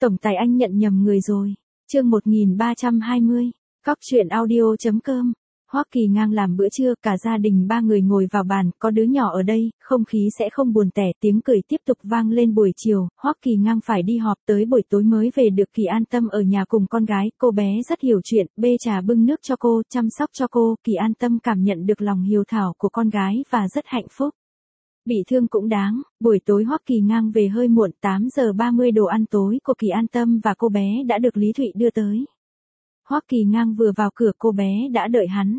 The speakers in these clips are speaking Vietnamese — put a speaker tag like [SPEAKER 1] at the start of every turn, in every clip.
[SPEAKER 1] Tổng tài anh nhận nhầm người rồi. Chương 1320. Cóc truyện audio.com. Hoắc Kỳ Ngang làm bữa trưa, cả gia đình 3 người ngồi vào bàn, có đứa nhỏ ở đây, không khí sẽ không buồn tẻ, tiếng cười tiếp tục vang lên buổi chiều. Hoắc Kỳ Ngang phải đi họp, tới buổi tối mới về được. Kỳ An Tâm ở nhà cùng con gái, cô bé rất hiểu chuyện, bê trà bưng nước cho cô, chăm sóc cho cô. Kỳ An Tâm cảm nhận được lòng hiếu thảo của con gái và rất hạnh phúc. Bị thương cũng đáng. Buổi tối Hoắc Kỳ Ngang về hơi muộn, 8 giờ 30 đồ ăn tối của Kỳ An Tâm và cô bé đã được Lý Thụy đưa tới. Hoắc Kỳ Ngang vừa vào cửa, cô bé đã đợi hắn.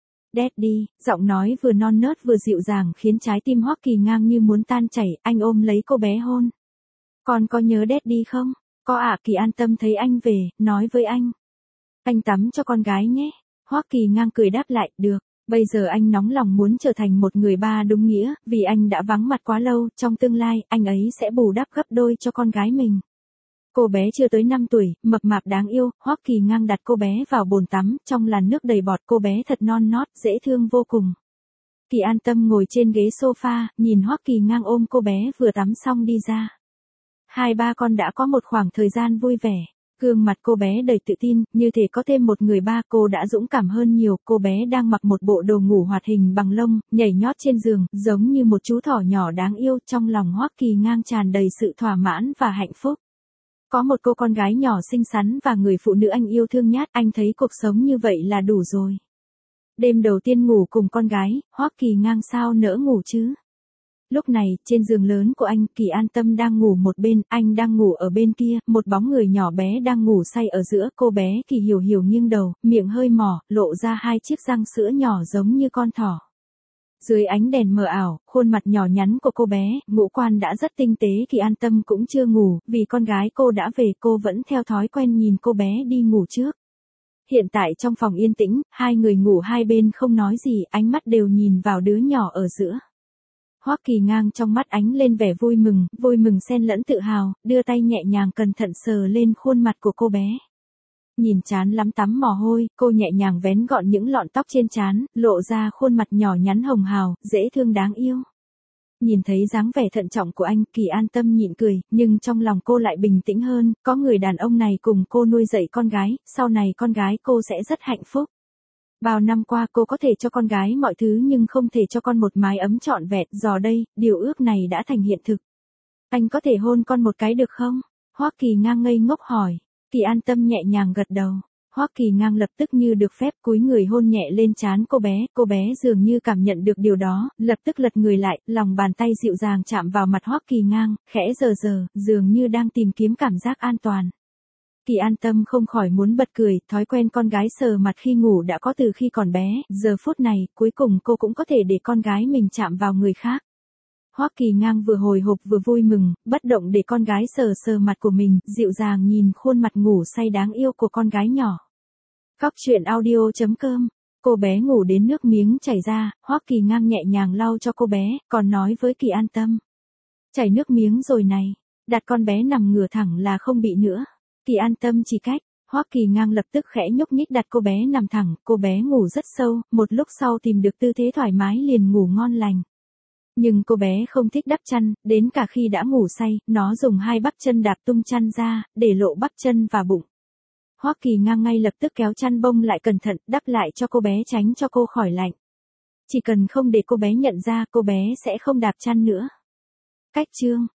[SPEAKER 1] Daddy, giọng nói vừa non nớt vừa dịu dàng khiến trái tim Hoắc Kỳ Ngang như muốn tan chảy, anh ôm lấy cô bé hôn. Con có nhớ Daddy không? Có ạ. Kỳ An Tâm thấy anh về, nói với anh. Anh tắm cho con gái nhé. Hoắc Kỳ Ngang cười đáp lại, được. Bây giờ anh nóng lòng muốn trở thành một người ba đúng nghĩa, vì anh đã vắng mặt quá lâu, trong tương lai, anh ấy sẽ bù đắp gấp đôi cho con gái mình. Cô bé chưa tới 5 tuổi, mập mạp đáng yêu, Hoắc Kỳ Ngang đặt cô bé vào bồn tắm, trong làn nước đầy bọt, cô bé thật non nót, dễ thương vô cùng. Kỳ An Tâm ngồi trên ghế sofa, nhìn Hoắc Kỳ Ngang ôm cô bé vừa tắm xong đi ra. Hai ba con đã có một khoảng thời gian vui vẻ. Gương mặt cô bé đầy tự tin, như thể có thêm một người ba. Cô đã dũng cảm hơn nhiều. Cô bé đang mặc một bộ đồ ngủ hoạt hình bằng lông, nhảy nhót trên giường, giống như một chú thỏ nhỏ đáng yêu. Trong lòng Hoắc Kỳ Ngang tràn đầy sự thỏa mãn và hạnh phúc. Có một cô con gái nhỏ xinh xắn và người phụ nữ anh yêu thương nhát, anh thấy cuộc sống như vậy là đủ rồi. Đêm đầu tiên ngủ cùng con gái, Hoắc Kỳ Ngang sao nỡ ngủ chứ? Lúc này, trên giường lớn của anh, Kỳ An Tâm đang ngủ một bên, anh đang ngủ ở bên kia, một bóng người nhỏ bé đang ngủ say ở giữa. Cô bé Kỳ Hiểu Hiểu nghiêng đầu, miệng hơi mỏ, lộ ra hai chiếc răng sữa nhỏ giống như con thỏ. Dưới ánh đèn mờ ảo, khuôn mặt nhỏ nhắn của cô bé, ngũ quan đã rất tinh tế. Kỳ An Tâm cũng chưa ngủ, vì con gái cô đã về, cô vẫn theo thói quen nhìn cô bé đi ngủ trước. Hiện tại trong phòng yên tĩnh, hai người ngủ hai bên không nói gì, ánh mắt đều nhìn vào đứa nhỏ ở giữa. Hoắc Kỳ Ngang trong mắt ánh lên vẻ vui mừng xen lẫn tự hào, đưa tay nhẹ nhàng cẩn thận sờ lên khuôn mặt của cô bé. Nhìn trán lắm tắm mồ hôi, cô nhẹ nhàng vén gọn những lọn tóc trên trán, lộ ra khuôn mặt nhỏ nhắn hồng hào, dễ thương đáng yêu. Nhìn thấy dáng vẻ thận trọng của anh, Kỳ An Tâm nhịn cười, nhưng trong lòng cô lại bình tĩnh hơn, có người đàn ông này cùng cô nuôi dạy con gái, sau này con gái cô sẽ rất hạnh phúc. Bao năm qua cô có thể cho con gái mọi thứ nhưng không thể cho con một mái ấm trọn vẹn, giờ đây, điều ước này đã thành hiện thực. Anh có thể hôn con một cái được không? Hoắc Kỳ Ngang ngây ngốc hỏi. Kỳ An Tâm nhẹ nhàng gật đầu. Hoắc Kỳ Ngang lập tức như được phép cúi người hôn nhẹ lên trán cô bé dường như cảm nhận được điều đó, lập tức lật người lại, lòng bàn tay dịu dàng chạm vào mặt Hoắc Kỳ Ngang, khẽ dờ, dường như đang tìm kiếm cảm giác an toàn. Kỳ An Tâm không khỏi muốn bật cười, thói quen con gái sờ mặt khi ngủ đã có từ khi còn bé, giờ phút này, cuối cùng cô cũng có thể để con gái mình chạm vào người khác. Hoắc Kỳ Ngang vừa hồi hộp vừa vui mừng, bất động để con gái sờ mặt của mình, dịu dàng nhìn khuôn mặt ngủ say đáng yêu của con gái nhỏ. Cóc truyện audio.com. Cô bé ngủ đến nước miếng chảy ra, Hoắc Kỳ Ngang nhẹ nhàng lau cho cô bé, còn nói với Kỳ An Tâm. Chảy nước miếng rồi này, đặt con bé nằm ngửa thẳng là không bị nữa. Kỳ An Tâm chỉ cách. Hoắc Kỳ Ngang lập tức khẽ nhúc nhích đặt cô bé nằm thẳng, cô bé ngủ rất sâu, một lúc sau tìm được tư thế thoải mái liền ngủ ngon lành. Nhưng cô bé không thích đắp chăn, đến cả khi đã ngủ say, nó dùng hai bắp chân đạp tung chăn ra, để lộ bắp chân và bụng. Hoắc Kỳ Ngang ngay lập tức kéo chăn bông lại cẩn thận, đắp lại cho cô bé tránh cho cô khỏi lạnh. Chỉ cần không để cô bé nhận ra, cô bé sẽ không đạp chăn nữa. Cách chương.